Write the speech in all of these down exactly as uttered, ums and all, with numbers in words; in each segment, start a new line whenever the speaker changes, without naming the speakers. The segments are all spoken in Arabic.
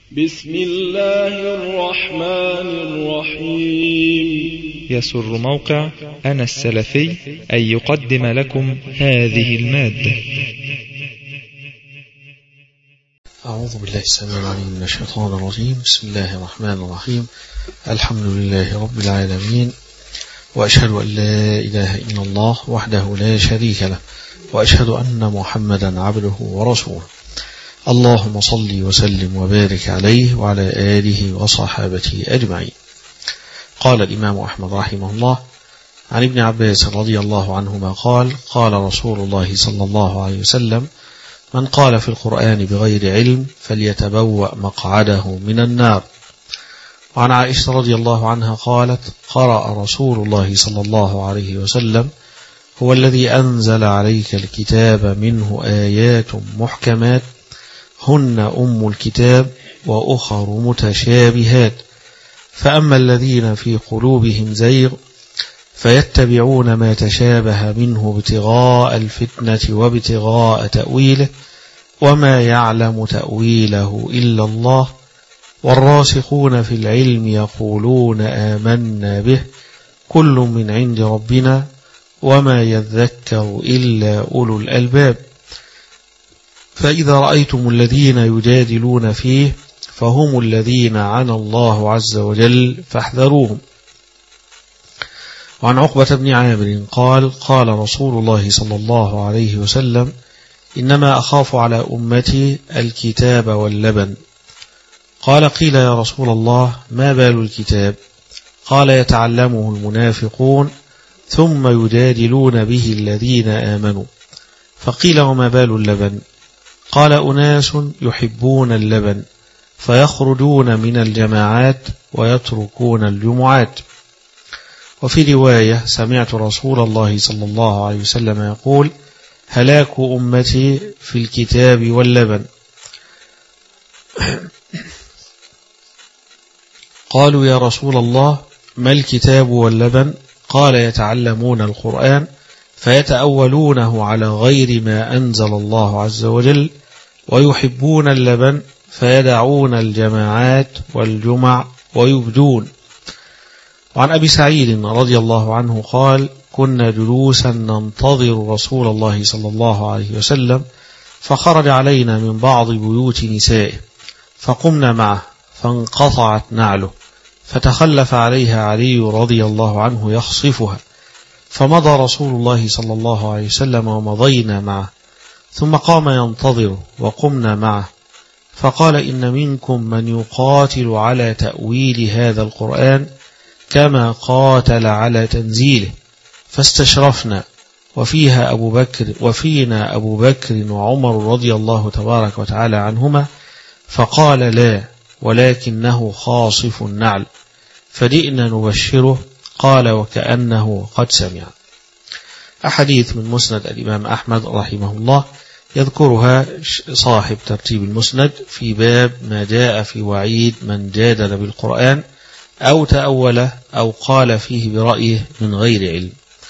بسم الله الرحمن الرحيم.
يسر موقع أنا السلفي أن يقدم لكم هذه المادة.
أعوذ بالله السميع العليم من الشيطان الرجيم. بسم الله الرحمن الرحيم. الحمد لله رب العالمين، وأشهد أن لا إله إلا الله وحده لا شريك له، وأشهد أن محمدا عبده ورسوله. اللهم صل وسلم وبارك عليه وعلى آله وصحابته أجمعين. قال الإمام أحمد رحمه الله عن ابن عباس رضي الله عنهما قال: قال رسول الله صلى الله عليه وسلم: من قال في القرآن بغير علم فليتبوأ مقعده من النار. وعن عائشة رضي الله عنها قالت: قرأ رسول الله صلى الله عليه وسلم: هو الذي أنزل عليك الكتاب منه آيات محكمات هن أم الكتاب وأخر متشابهات، فأما الذين في قلوبهم زيغ فيتبعون ما تشابه منه ابتغاء الفتنة وابتغاء تأويله وما يعلم تأويله إلا الله، والراسخون في العلم يقولون آمنا به كل من عند ربنا وما يذكر إلا أولو الألباب. فإذا رأيتم الذين يجادلون فيه فهم الذين عنى الله عز وجل فاحذروهم. وعن عقبة بن عامر قال: قال رسول الله صلى الله عليه وسلم: إنما أخاف على أمتي الكتاب واللبن. قال: قيل يا رسول الله ما بال الكتاب؟ قال: يتعلمه المنافقون ثم يجادلون به الذين آمنوا. فقيل: وما بال اللبن؟ قال: أناس يحبون اللبن فيخرجون من الجماعات ويتركون الجمعات. وفي رواية: سمعت رسول الله صلى الله عليه وسلم يقول: هلاك أمتي في الكتاب واللبن. قالوا: يا رسول الله ما الكتاب واللبن؟ قال: يتعلمون القرآن فيتأولونه على غير ما أنزل الله عز وجل، ويحبون اللبن فيدعون الجماعات والجمع ويبدون. وعن أبي سعيد رضي الله عنه قال: كنا جلوسا ننتظر رسول الله صلى الله عليه وسلم، فخرج علينا من بعض بيوت نسائه فقمنا معه فانقطعت نعله، فتخلف عليها علي رضي الله عنه يخصفها، فمضى رسول الله صلى الله عليه وسلم ومضينا معه، ثم قام ينتظر وقمنا معه، فقال: إن منكم من يقاتل على تأويل هذا القرآن كما قاتل على تنزيله. فاستشرفنا وفيها أبو بكر وفينا أبو بكر وعمر رضي الله تبارك وتعالى عنهما، فقال: لا، ولكنه خاصف النعل. فجئنا نبشره، قال: وكأنه قد سمع. أحاديث من مسند الإمام أحمد رحمه الله يذكرها صاحب ترتيب المسند في باب ما جاء في وعيد من جادل بالقرآن أو تأوله أو قال فيه برأيه من غير علم.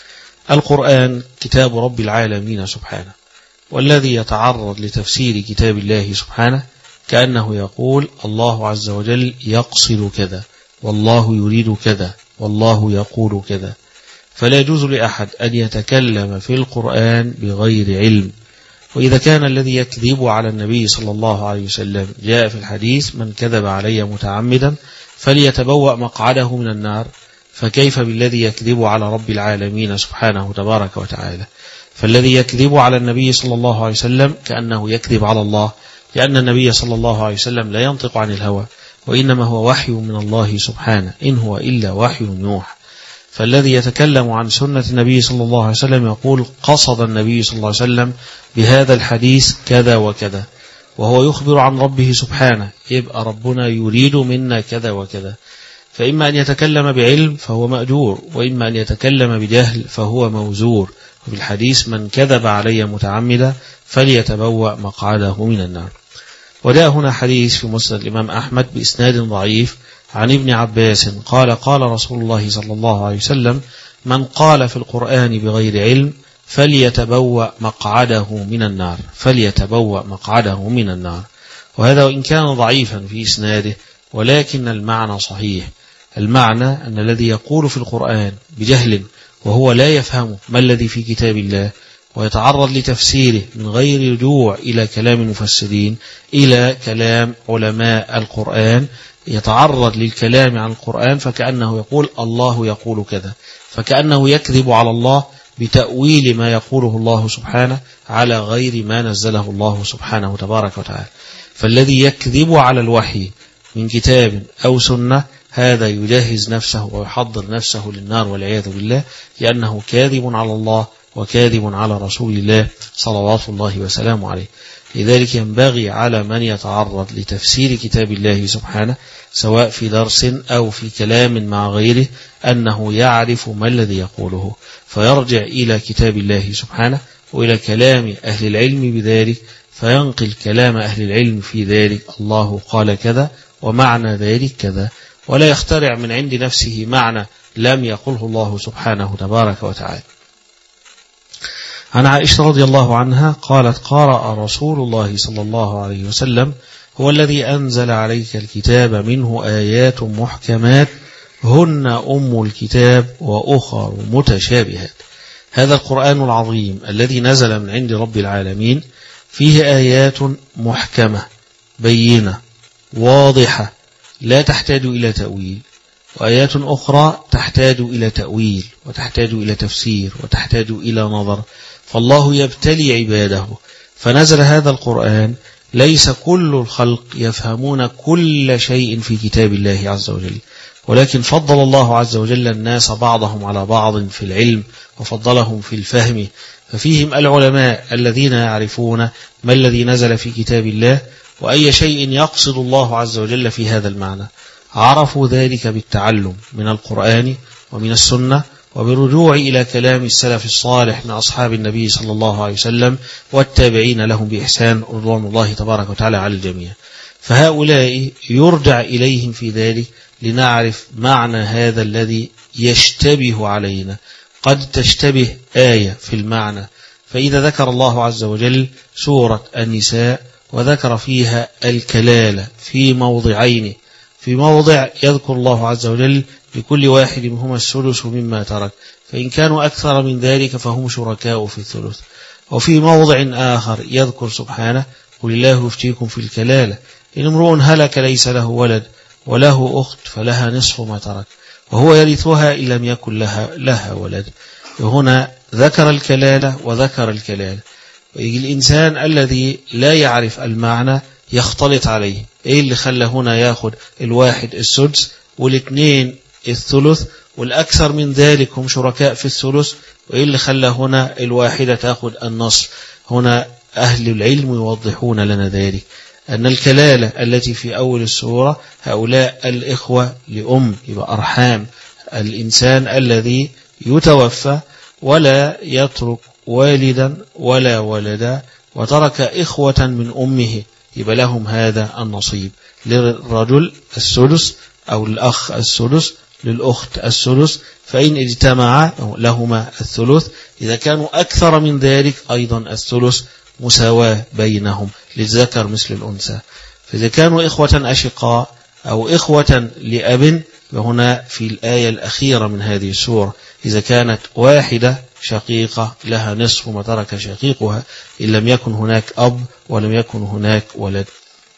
القرآن كتاب رب العالمين سبحانه، والذي يتعرض لتفسير كتاب الله سبحانه كأنه يقول: الله عز وجل يقصد كذا، والله يريد كذا، والله يقول كذا. فلا يجوز لأحد أن يتكلم في القرآن بغير علم. وإذا كان الذي يكذب على النبي صلى الله عليه وسلم جاء في الحديث: من كذب علي متعمدا فليتبوأ مقعده من النار، فكيف بالذي يكذب على رب العالمين سبحانه تبارك وتعالى؟ فالذي يكذب على النبي صلى الله عليه وسلم كأنه يكذب على الله، لأن النبي صلى الله عليه وسلم لا ينطق عن الهوى، وإنما هو وحي من الله سبحانه، إن هو إلا وحي يوحى. فالذي يتكلم عن سنة النبي صلى الله عليه وسلم يقول: قصد النبي صلى الله عليه وسلم بهذا الحديث كذا وكذا، وهو يخبر عن ربه سبحانه، يبقى ربنا يريد منا كذا وكذا. فإما أن يتكلم بعلم فهو مأجور، وإما أن يتكلم بجهل فهو موزور. وفي الحديث: من كذب علي متعمدا فليتبوأ مقعده من النار. وجاء هنا حديث في مسند الإمام أحمد بإسناد ضعيف عن ابن عباس قال: قال رسول الله صلى الله عليه وسلم: من قال في القرآن بغير علم فليتبوأ مقعده من النار فليتبوأ مقعده من النار. وهذا وإن كان ضعيفا في إسناده ولكن المعنى صحيح. المعنى أن الذي يقول في القرآن بجهل وهو لا يفهم ما الذي في كتاب الله ويتعرض لتفسيره من غير رجوع إلى كلام المفسرين إلى كلام علماء القرآن، يتعرض للكلام عن القرآن فكأنه يقول الله يقول كذا، فكأنه يكذب على الله بتأويل ما يقوله الله سبحانه على غير ما نزله الله سبحانه تبارك وتعالى. فالذي يكذب على الوحي من كتاب أو سنة هذا يجهز نفسه ويحضر نفسه للنار والعياذ بالله، لأنه كاذب على الله وكاذب على رسول الله صلوات الله وسلامه عليه. لذلك ينبغي على من يتعرض لتفسير كتاب الله سبحانه سواء في درس أو في كلام مع غيره أنه يعرف ما الذي يقوله، فيرجع إلى كتاب الله سبحانه وإلى كلام أهل العلم بذلك، فينقل كلام أهل العلم في ذلك، الله قال كذا ومعنى ذلك كذا، ولا يخترع من عند نفسه معنى لم يقله الله سبحانه تبارك وتعالى. عن عائشة رضي الله عنها قالت: قرأ رسول الله صلى الله عليه وسلم: هو الذي أنزل عليك الكتاب منه آيات محكمات هن أم الكتاب وأخر متشابهات. هذا القرآن العظيم الذي نزل من عند رب العالمين فيه آيات محكمة بينة واضحة لا تحتاج إلى تأويل، وآيات أخرى تحتاج إلى تأويل وتحتاج إلى تفسير وتحتاج إلى نظر، فالله يبتلي عباده. فنزل هذا القرآن ليس كل الخلق يفهمون كل شيء في كتاب الله عز وجل، ولكن فضل الله عز وجل الناس بعضهم على بعض في العلم وفضلهم في الفهم، ففيهم العلماء الذين يعرفون ما الذي نزل في كتاب الله وأي شيء يقصد الله عز وجل في هذا المعنى، عرفوا ذلك بالتعلم من القرآن ومن السنة وبالرجوع إلى كلام السلف الصالح من أصحاب النبي صلى الله عليه وسلم والتابعين لهم بإحسان رضوان الله تبارك وتعالى على الجميع. فهؤلاء يرجع إليهم في ذلك لنعرف معنى هذا الذي يشتبه علينا. قد تشتبه آية في المعنى، فإذا ذكر الله عز وجل سورة النساء وذكر فيها الكلالة في موضعين، في موضع يذكر الله عز وجل لكل واحد منهما السدس مما ترك، فإن كانوا أكثر من ذلك فهم شركاء في الثلث، وفي موضع آخر يذكر سبحانه: قل الله يفتيكم في الكلالة إن امرؤ هلك ليس له ولد وله أخت فلها نصف ما ترك وهو يرثها إن لم يكن لها, لها ولد. وهنا ذكر الكلالة وذكر الكلالة، ويجي الإنسان الذي لا يعرف المعنى يختلط عليه، إيه اللي خلى هنا ياخد الواحد السدس والاثنين الثلث والأكثر من ذلك هم شركاء في الثلث، وإيه اللي خلى هنا الواحدة تأخذ النصف. هنا أهل العلم يوضحون لنا ذلك، أن الكلالة التي في أول السورة هؤلاء الإخوة لأم، يبقى أرحام الإنسان الذي يتوفى ولا يترك والدا ولا ولدا وترك إخوة من أمه، يبقى لهم هذا النصيب. للرجل السدس أو الأخ السدس، للأخت السدس، فإن اجتمع لهما الثلث، إذا كانوا أكثر من ذلك أيضا الثلث مساواة بينهم، للذكر مثل الأنثى. فإذا كانوا إخوة أشقاء أو إخوة لأب، وهنا في الآية الأخيرة من هذه السورة إذا كانت واحدة شقيقة لها نصف ما ترك شقيقها إن لم يكن هناك أب ولم يكن هناك ولد.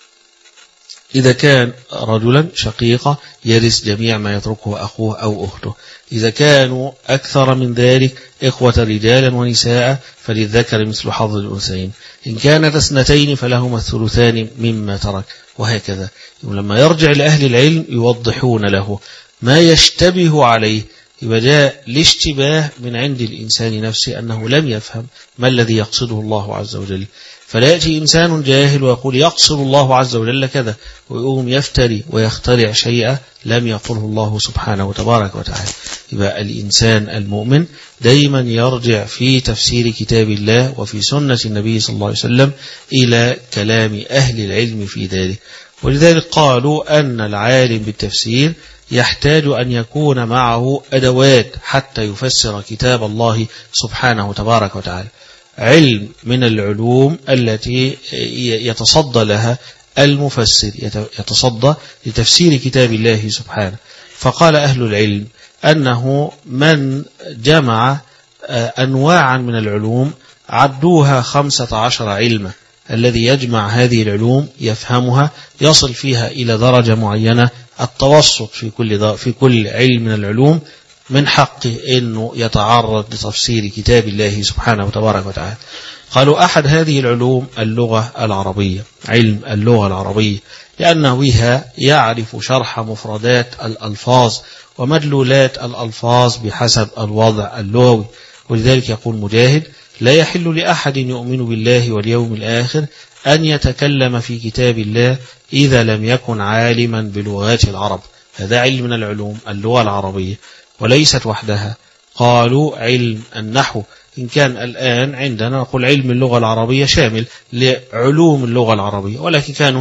إذا كان رجلا شقيقة يرث جميع ما يتركه أخوه أو أخته. إذا كانوا أكثر من ذلك إخوة رجالا ونساء فللذكر مثل حظ الأنثيين، إن كانت اثنتين فلهما الثلثان مما ترك، وهكذا. لما يرجع لأهل العلم يوضحون له ما يشتبه عليه، يبقى جاء الاشتباه من عند الإنسان نفسه أنه لم يفهم ما الذي يقصده الله عز وجل. فلا يأتي إنسان جاهل ويقول يقصد الله عز وجل كذا ويقوم يفتري ويخترع شيئا لم يقله الله سبحانه وتبارك وتعالى. يبقى الإنسان المؤمن دايما يرجع في تفسير كتاب الله وفي سنة النبي صلى الله عليه وسلم إلى كلام أهل العلم في ذلك. ولذلك قالوا أن العالم بالتفسير يحتاج أن يكون معه أدوات حتى يفسر كتاب الله سبحانه وتبارك وتعالى. علم من العلوم التي يتصدى لها المفسر يتصدى لتفسير كتاب الله سبحانه. فقال أهل العلم أنه من جمع أنواعا من العلوم عدوها خمسة عشر علما، الذي يجمع هذه العلوم يفهمها يصل فيها إلى درجة معينة، التوسط في كل في كل علم من العلوم من حقه أنه يتعرض لتفسير كتاب الله سبحانه وتبارك وتعالى. قالوا أحد هذه العلوم اللغة العربية، علم اللغة العربية، لأنه بها يعرف شرح مفردات الألفاظ ومدلولات الألفاظ بحسب الوضع اللغوي. ولذلك يقول مجاهد: لا يحل لأحد يؤمن بالله واليوم الآخر أن يتكلم في كتاب الله إذا لم يكن عالما بلغات العرب. هذا علم من العلوم اللغة العربية، وليست وحدها. قالوا علم النحو، إن كان الآن عندنا نقول علم اللغة العربية شامل لعلوم اللغة العربية، ولكن كانوا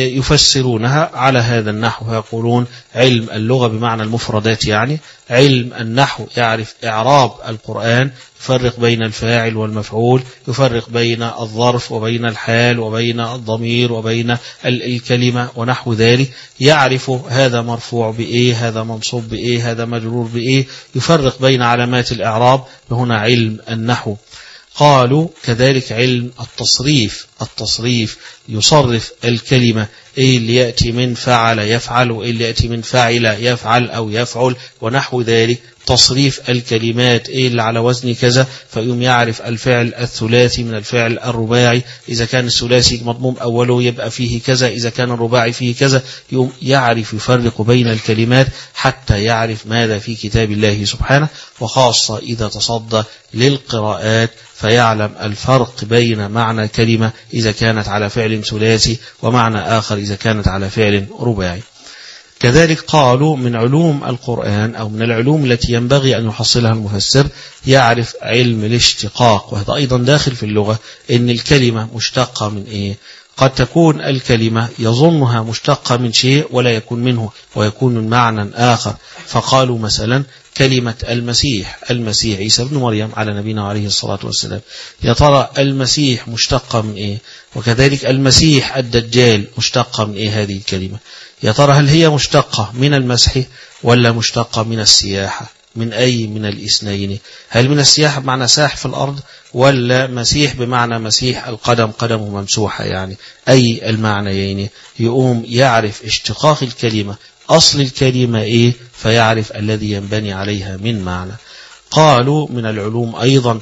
يفسرونها على هذا النحو، يقولون علم اللغة بمعنى المفردات، يعني علم النحو يعرف إعراب القرآن، يفرق بين الفاعل والمفعول، يفرق بين الظرف وبين الحال وبين الضمير وبين الكلمة ونحو ذلك، يعرف هذا مرفوع بإيه، هذا منصوب بإيه، هذا مجرور بإيه، يفرق بين علامات الإعراب، هنا علم النحو. قالوا كذلك علم التصريف، التصريف يصرف الكلمة، إيه اللي يأتي من فعل يفعل، وإيه اللي يأتي من فاعل يفعل أو يفعل ونحو ذلك، تصريف الكلمات، إيه اللي على وزن كذا، فيقوم يعرف الفعل الثلاثي من الفعل الرباعي، إذا كان الثلاثي مضموم أوله يبقى فيه كذا، إذا كان الرباعي فيه كذا، يقوم يعرف يفرق بين الكلمات حتى يعرف ماذا في كتاب الله سبحانه. وخاصة إذا تصدى للقراءات فيعلم الفرق بين معنى كلمة إذا كانت على فعل ثلاثي ومعنى آخر إذا كانت على فعل رباعي. كذلك قالوا من علوم القرآن أو من العلوم التي ينبغي أن يحصلها المفسر يعرف علم الاشتقاق، وهذا أيضا داخل في اللغة، إن الكلمة مشتقة من إيه؟ قد تكون الكلمة يظنها مشتقة من شيء ولا يكون منه ويكون من معنى آخر. فقالوا مثلا كلمة المسيح، المسيح عيسى بن مريم على نبينا عليه الصلاة والسلام، يا ترى المسيح مشتقة من إيه؟ وكذلك المسيح الدجال مشتقة من إيه هذه الكلمة؟ يا ترى هل هي مشتقة من المسح ولا مشتقة من السياحة؟ من أي من الاثنين؟ هل من السياحة بمعنى ساح في الأرض، ولا مسيح بمعنى مسيح القدم قدمه ممسوحة، يعني أي المعنيين؟ يقوم يعرف اشتقاق الكلمة، أصل الكلمة إيه، فيعرف الذي ينبني عليها من معنى. قالوا من العلوم أيضا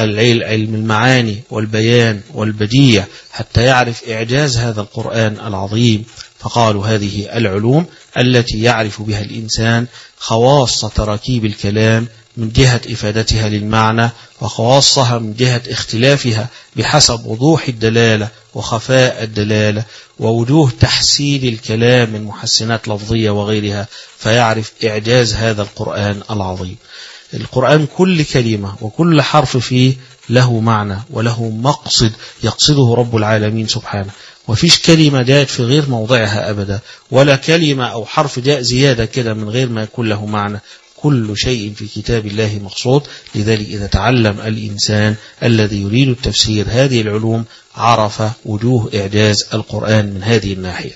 علم المعاني والبيان والبديع حتى يعرف إعجاز هذا القرآن العظيم. فقالوا هذه العلوم التي يعرف بها الإنسان خواص تراكيب الكلام من جهة إفادتها للمعنى، وخواصها من جهة اختلافها بحسب وضوح الدلالة وخفاء الدلالة ووجوه تحسين الكلام من محسنات لفظية وغيرها، فيعرف إعجاز هذا القرآن العظيم. القرآن كل كلمة وكل حرف فيه له معنى وله مقصد يقصده رب العالمين سبحانه، وفيش كلمة جاءت في غير موضعها أبدا، ولا كلمة أو حرف جاء زيادة كده من غير ما يكون له معنى. كل شيء في كتاب الله مقصود. لذلك إذا تعلم الإنسان الذي يريد التفسير هذه العلوم عرف وجوه إعجاز القرآن من هذه الناحية.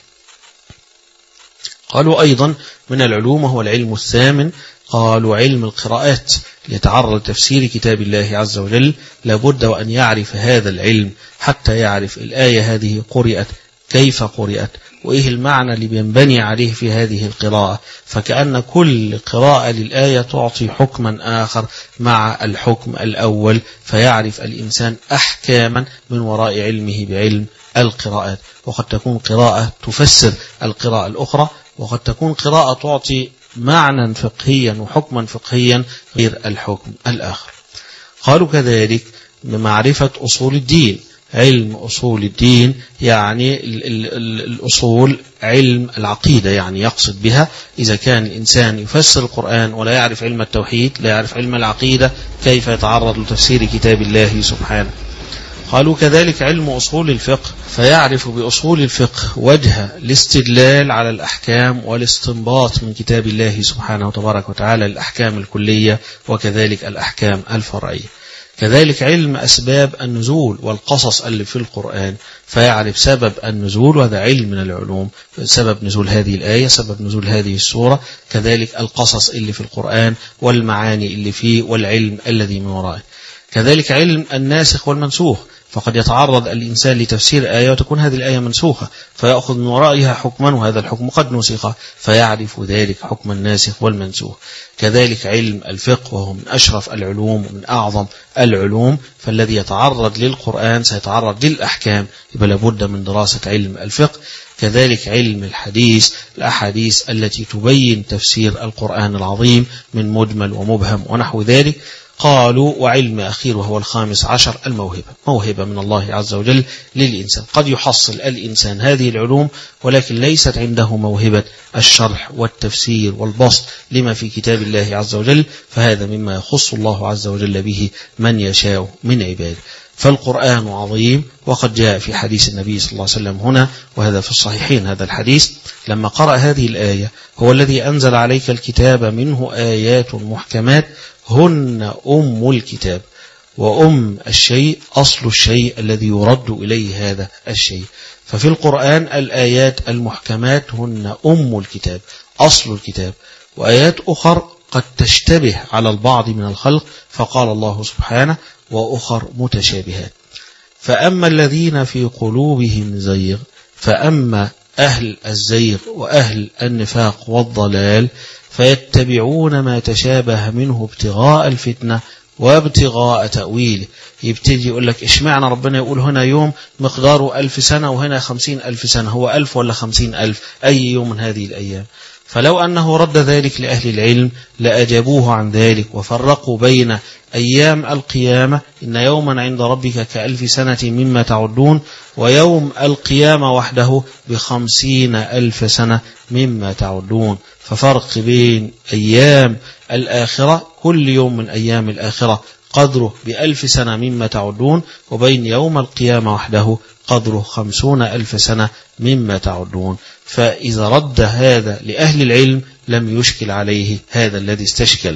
قالوا أيضا من العلوم وهو العلم الثامن، قالوا علم القراءات. يتعرض تفسير كتاب الله عز وجل لابد وأن يعرف هذا العلم حتى يعرف الآية هذه قرئت كيف قرئت، وإيه المعنى اللي بينبني عليه في هذه القراءة، فكأن كل قراءة للآية تعطي حكما آخر مع الحكم الأول، فيعرف الإنسان أحكاما من وراء علمه بعلم القراءات. وقد تكون قراءة تفسر القراءة الأخرى، وقد تكون قراءة تعطي معنى فقهيا وحكما فقهيا غير الحكم الآخر. قالوا كذلك بمعرفة أصول الدين، علم أصول الدين يعني ال ال ال الأصول علم العقيدة، يعني يقصد بها إذا كان الإنسان يفسر القرآن ولا يعرف علم التوحيد لا يعرف علم العقيدة كيف يتعرض لتفسير كتاب الله سبحانه. قالوا كذلك علم أصول الفقه، فيعرف بأصول الفقه وجه الاستدلال على الأحكام والاستنباط من كتاب الله سبحانه وتبارك وتعالى الأحكام الكلية وكذلك الأحكام الفرعية. كذلك علم أسباب النزول والقصص اللي في القرآن فيعرف سبب النزول، وهذا علم من العلوم، سبب نزول هذه الآية، سبب نزول هذه السورة. كذلك القصص اللي في القرآن والمعاني اللي فيه والعلم الذي من ورائه. كذلك علم الناسخ والمنسوخ، فقد يتعرض الإنسان لتفسير آية وتكون هذه الآية منسوخة فيأخذ من ورائها حكما وهذا الحكم قد نسخ فيعرف ذلك حكم الناسخ والمنسوخ. كذلك علم الفقه وهو من أشرف العلوم ومن أعظم العلوم، فالذي يتعرض للقرآن سيتعرض للأحكام، يبقى لابد من دراسة علم الفقه. كذلك علم الحديث، الأحاديث التي تبين تفسير القرآن العظيم من مجمل ومبهم ونحو ذلك. قالوا وعلم أخير وهو الخامس عشر الموهبة، موهبة من الله عز وجل للإنسان. قد يحصل الإنسان هذه العلوم ولكن ليست عنده موهبة الشرح والتفسير والبسط لما في كتاب الله عز وجل، فهذا مما يخص الله عز وجل به من يشاء من عباده. فالقرآن عظيم، وقد جاء في حديث النبي صلى الله عليه وسلم هنا، وهذا في الصحيحين هذا الحديث، لما قرأ هذه الآية: هو الذي أنزل عليك الكتاب منه آيات محكمات هن أم الكتاب. وأم الشيء أصل الشيء الذي يرد إليه هذا الشيء، ففي القرآن الآيات المحكمات هن أم الكتاب أصل الكتاب، وآيات أخر قد تشتبه على البعض من الخلق، فقال الله سبحانه: وأخر متشابهات. فأما الذين في قلوبهم زيغ، فأما أهل الزيغ وأهل النفاق والضلال فيتبعون ما تشابه منه ابتغاء الفتنة وابتغاء تأويله. يبتدي يقول لك اشمعنى ربنا يقول هنا يوم مقداره ألف سنة وهنا خمسين ألف سنة، هو ألف ولا خمسين ألف، أي يوم من هذه الأيام؟ فلو أنه رد ذلك لأهل العلم لأجابوه عن ذلك وفرقوا بين أيام القيامة: إن يوما عند ربك كألف سنة مما تعدون، ويوم القيامة وحده بخمسين ألف سنة مما تعدون. ففرق بين أيام الآخرة كل يوم من أيام الآخرة قدره بألف سنة مما تعدون، وبين يوم القيامة وحده قدره خمسون ألف سنة مما تعدون. فإذا رد هذا لأهل العلم لم يشكل عليه هذا الذي استشكل.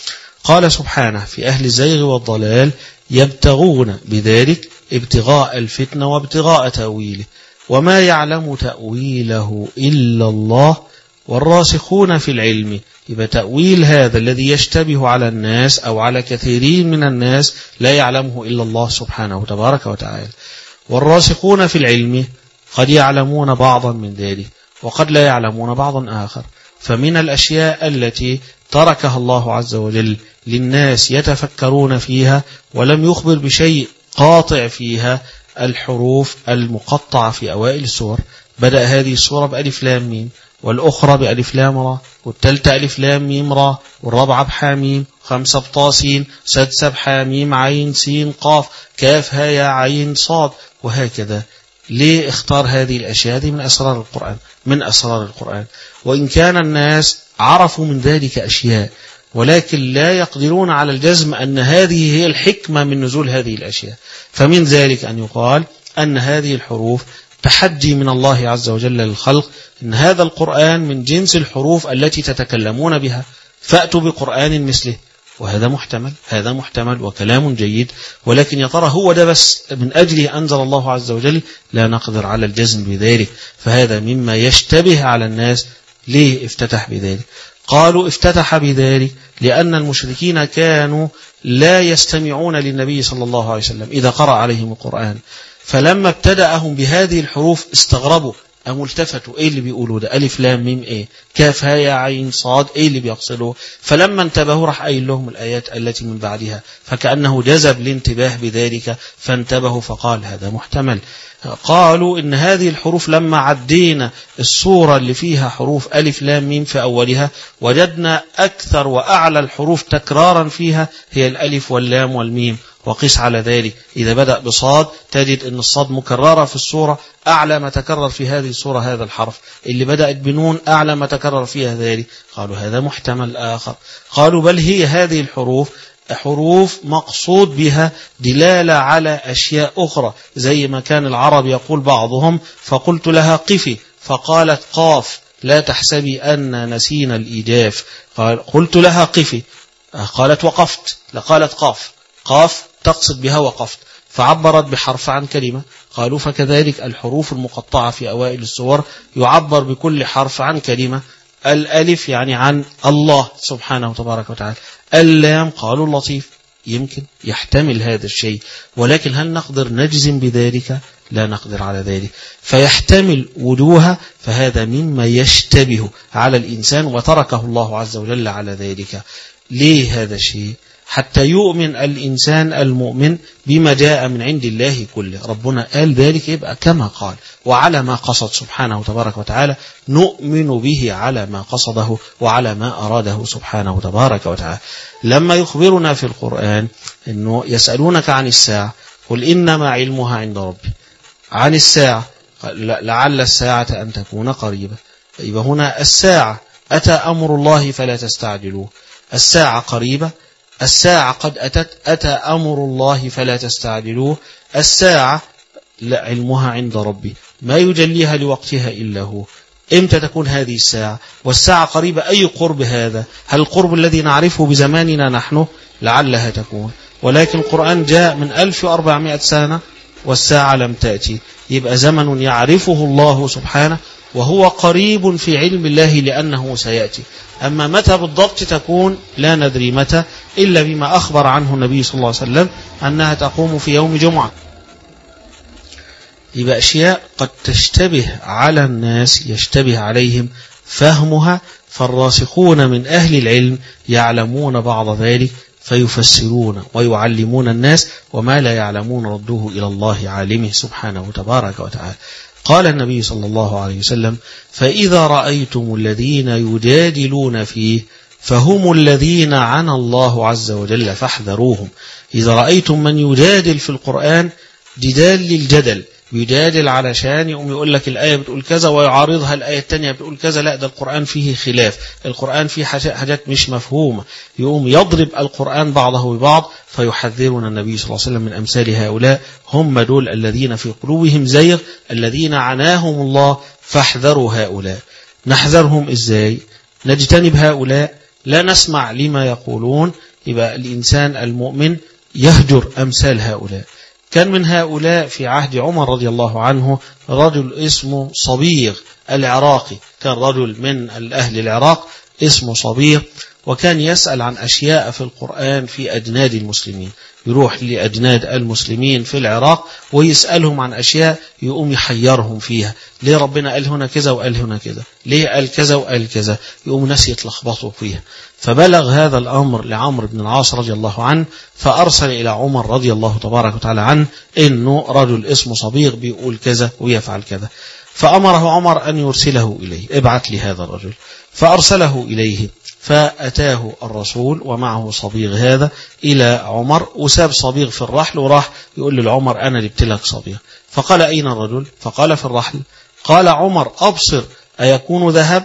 قال سبحانه في أهل الزيغ والضلال: يبتغون بذلك ابتغاء الفتنة وابتغاء تأويله، وما يعلم تأويله إلا الله والراسخون في العلم. يبقى تأويل هذا الذي يشتبه على الناس أو على كثيرين من الناس لا يعلمه إلا الله سبحانه تبارك وتعالى. والراسخون في العلم قد يعلمون بعضا من ذلك وقد لا يعلمون بعضا آخر. فمن الأشياء التي تركها الله عز وجل للناس يتفكرون فيها ولم يخبر بشيء قاطع فيها الحروف المقطعة في أوائل السور. بدأ هذه السورة بألف لام ميم، والأخرى بألف لام را، والثالثة ألف لام ميم را، والرابعة بحاميم، خمسة بطاسين، سادسة بحاميم عين سين قاف كاف ها يا عين صاد، وهكذا. ليه اختار هذه الأشياء؟ هذه من أسرار القرآن، من أسرار القرآن. وإن كان الناس عرفوا من ذلك أشياء ولكن لا يقدرون على الجزم أن هذه هي الحكمة من نزول هذه الأشياء. فمن ذلك أن يقال أن هذه الحروف تحدي من الله عز وجل للخلق، إن هذا القرآن من جنس الحروف التي تتكلمون بها، فأتوا بقرآن مثله. وهذا محتمل، هذا محتمل وكلام جيد، ولكن يا ترى هو ده بس من أجله أنزل الله عز وجل؟ لا نقدر على الجزم بذلك، فهذا مما يشتبه على الناس. ليه افتتح بذلك؟ قالوا افتتح بذلك لأن المشركين كانوا لا يستمعون للنبي صلى الله عليه وسلم إذا قرأ عليهم القرآن، فلما ابتدأهم بهذه الحروف استغربوا، أم التفتوا: إيه اللي بيقولوا ده؟ ألف لام ميم إيه؟ كاف ها يا عين صاد، إيه اللي بيقصدوا؟ فلما انتبهوا راح قايل لهم الآيات التي من بعدها، فكأنه جذب الانتباه بذلك فانتبهوا، فقال هذا محتمل. قالوا إن هذه الحروف لما عدينا السورة اللي فيها حروف ألف لام ميم في أولها وجدنا أكثر وأعلى الحروف تكرارا فيها هي الألف واللام والميم. وقس على ذلك إذا بدأ بصاد تجد أن الصاد مكررة في السورة، أعلى ما تكرر في هذه السورة هذا الحرف. اللي بدأت بنون أعلى ما تكرر فيها ذلك. قالوا هذا محتمل آخر. قالوا بل هي هذه الحروف حروف مقصود بها دلالة على أشياء أخرى، زي ما كان العرب يقول بعضهم: فقلت لها قفي فقالت قاف لا تحسبي أن نسينا الإيجاف. قال قلت لها قفي قالت وقفت، لقالت قاف، قاف تقصد بها وقفت، فعبرت بحرف عن كلمة. قالوا فكذلك الحروف المقطعة في أوائل السور يعبر بكل حرف عن كلمة. الألف يعني عن الله سبحانه وتبارك وتعالى، اللام قالوا اللطيف، يمكن يحتمل هذا الشيء، ولكن هل نقدر نجزم بذلك؟ لا نقدر على ذلك. فيحتمل وجوه، فهذا مما يشتبه على الإنسان وتركه الله عز وجل على ذلك. ليه هذا الشيء؟ حتى يؤمن الإنسان المؤمن بما جاء من عند الله كله. ربنا قال ذلك يبقى كما قال وعلى ما قصد سبحانه وتبارك وتعالى، نؤمن به على ما قصده وعلى ما أراده سبحانه وتبارك وتعالى. لما يخبرنا في القرآن أنه يسألونك عن الساعة قل إنما علمها عند ربي، عن الساعة لعل الساعة أن تكون قريبة، يبقى هنا الساعة أتى أمر الله فلا تستعجلوه، الساعة قريبة، الساعة قد أتت، أتى أمر الله فلا تستعجلوه، الساعة علمها عند ربي ما يجليها لوقتها إلا هو. إمتى تكون هذه الساعة؟ والساعة قريبة، أي قرب هذا؟ هل القرب الذي نعرفه بزماننا نحن؟ لعلها تكون، ولكن القرآن جاء من ألف وأربعمائة سنة والساعة لم تأتي، يبقى زمن يعرفه الله سبحانه وهو قريب في علم الله لأنه سيأتي. أما متى بالضبط تكون لا ندري متى، إلا بما أخبر عنه النبي صلى الله عليه وسلم أنها تقوم في يوم جمعة. يبقى أشياء قد تشتبه على الناس، يشتبه عليهم فهمها، فالراسخون من أهل العلم يعلمون بعض ذلك فيفسرون ويعلمون الناس، وما لا يعلمون ردوه إلى الله عالمه سبحانه وتبارك وتعالى. قال النبي صلى الله عليه وسلم: فإذا رأيتم الذين يجادلون فيه فهم الذين عنى الله عز وجل فاحذروهم. إذا رأيتم من يجادل في القرآن جدال للجدل، يجادل علشان يقوم يقول لك الآية بتقول كذا ويعارضها الآية التانية بتقول كذا، لا ده القرآن فيه خلاف، القرآن فيه حاجات مش مفهومة، يقوم يضرب القرآن بعضه ببعض. فيحذرنا النبي صلى الله عليه وسلم من أمثال هؤلاء، هم دول الذين في قلوبهم زيغ، الذين عناهم الله، فاحذروا هؤلاء. نحذرهم إزاي؟ نجتنب هؤلاء، لا نسمع لما يقولون. يبقى الإنسان المؤمن يهجر أمثال هؤلاء. كان من هؤلاء في عهد عمر رضي الله عنه رجل اسمه صبيغ العراقي، كان رجل من أهل العراق اسمه صبيغ، وكان يسأل عن أشياء في القرآن في أجناد المسلمين، يروح لأجناد المسلمين في العراق ويسألهم عن أشياء، يقوم يحيرهم فيها، ليه ربنا قال هنا كذا وقال هنا كذا، ليه قال كذا وقال كذا، يقوم ناس يتلخبطوا فيها. فبلغ هذا الأمر لعمرو بن العاص رضي الله عنه، فأرسل إلى عمر رضي الله تبارك وتعالى عنه إنه رجل اسمه صبيغ بيقول كذا ويفعل كذا. فأمره عمر أن يرسله إليه، ابعث لي هذا الرجل. فأرسله إليه، فأتاه الرسول ومعه صبيغ هذا إلى عمر، وساب صبيغ في الرحل وراح يقول للعمر أنا جبت لك صبيغ. فقال أين الرجل؟ فقال في الرحل. قال عمر أبصر أيكون ذهب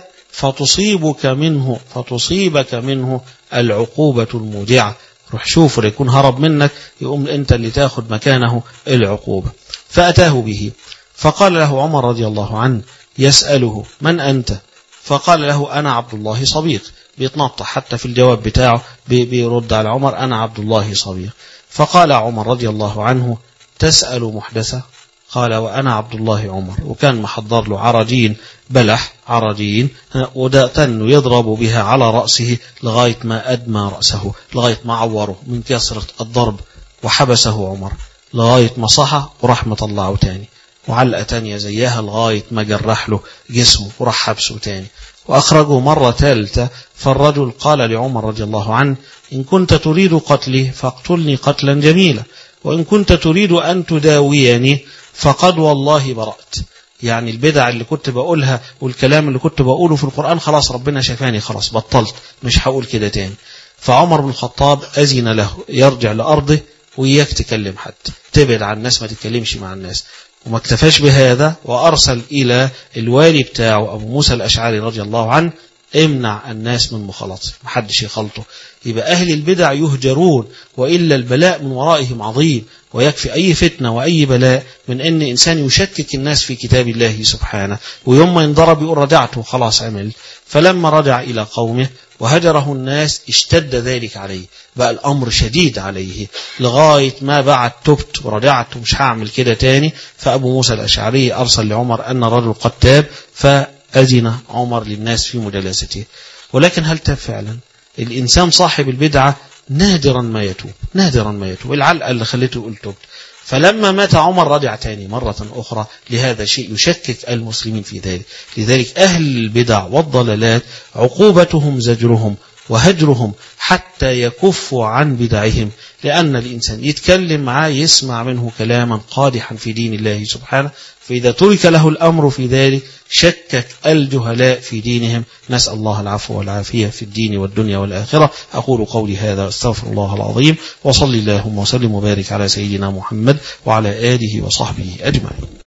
فتصيبك منه فتصيبك منه العقوبة الموجعة، روح شوف ليكون هرب منك، يقوم أنت اللي تاخد مكانه العقوبة. فأتاه به، فقال له عمر رضي الله عنه يسأله من أنت؟ فقال له أنا عبد الله صبيغ، بيتنطح حتى في الجواب بتاعه بيرد على عمر أنا عبد الله صبيغ. فقال عمر رضي الله عنه تسأل محدثة؟ قال وأنا عبد الله عمر. وكان محضر له عرجين بلح عرجين، وده تنه يضرب بها على رأسه لغاية ما أدمى رأسه، لغاية ما عوره من كثرة الضرب، وحبسه عمر لغاية ما صحى ورحمة الله تاني، وعلقة تانية زيها لغاية ما جرح له جسمه وراح حبسه تاني، وأخرجه مرة ثالثة. فالرجل قال لعمر رضي الله عنه إن كنت تريد قتلي فاقتلني قتلا جميلا، وإن كنت تريد أن تداويني فقد والله برأت. يعني البدع اللي كنت بقولها والكلام اللي كنت بقوله في القرآن خلاص ربنا شفاني، خلاص بطلت، مش هقول كده تاني. فعمر بن الخطاب أذن له يرجع لأرضه، وإياك تكلم حد، تبعد عن الناس، ما تتكلمش مع الناس. وما اكتفاش بهذا، وأرسل إلى الوالي بتاعه أبو موسى الأشعري رضي الله عنه امنع الناس من مخالطته، محدش يخلطه. يبقى أهل البدع يهجرون، وإلا البلاء من ورائهم عظيم، ويكفي أي فتنة وأي بلاء من أن إنسان يشكك الناس في كتاب الله سبحانه، ويوم ما ينضرب يقول رجعته خلاص عمل. فلما رجع إلى قومه وهجره الناس اشتد ذلك عليه، بقى الأمر شديد عليه لغاية ما بعد تبت ورجعت ومش هعمل كده تاني. فأبو موسى الأشعري أرسل لعمر أن رجل قد تاب، فأذن عمر للناس في مجالسته. ولكن هل تاب فعلا؟ الإنسان صاحب البدعة نادرا ما يتوب، نادرا ما يتوب، العلقة اللي خليته يقول تبت. فلما مات عمر رجع تاني مرة أخرى لهذا شيء يشكك المسلمين في ذلك. لذلك أهل البدع والضلالات عقوبتهم زجرهم وهجرهم حتى يكفوا عن بدعهم، لأن الإنسان يتكلم معاه يسمع منه كلاما قادحا في دين الله سبحانه، فإذا ترك له الأمر في ذلك شكك الجهلاء في دينهم. نسأل الله العفو والعافية في الدين والدنيا والآخرة. أقول قولي هذا واستغفر الله العظيم، وصلي اللهم وسلم وبارك على سيدنا محمد وعلى آله وصحبه أجمعين.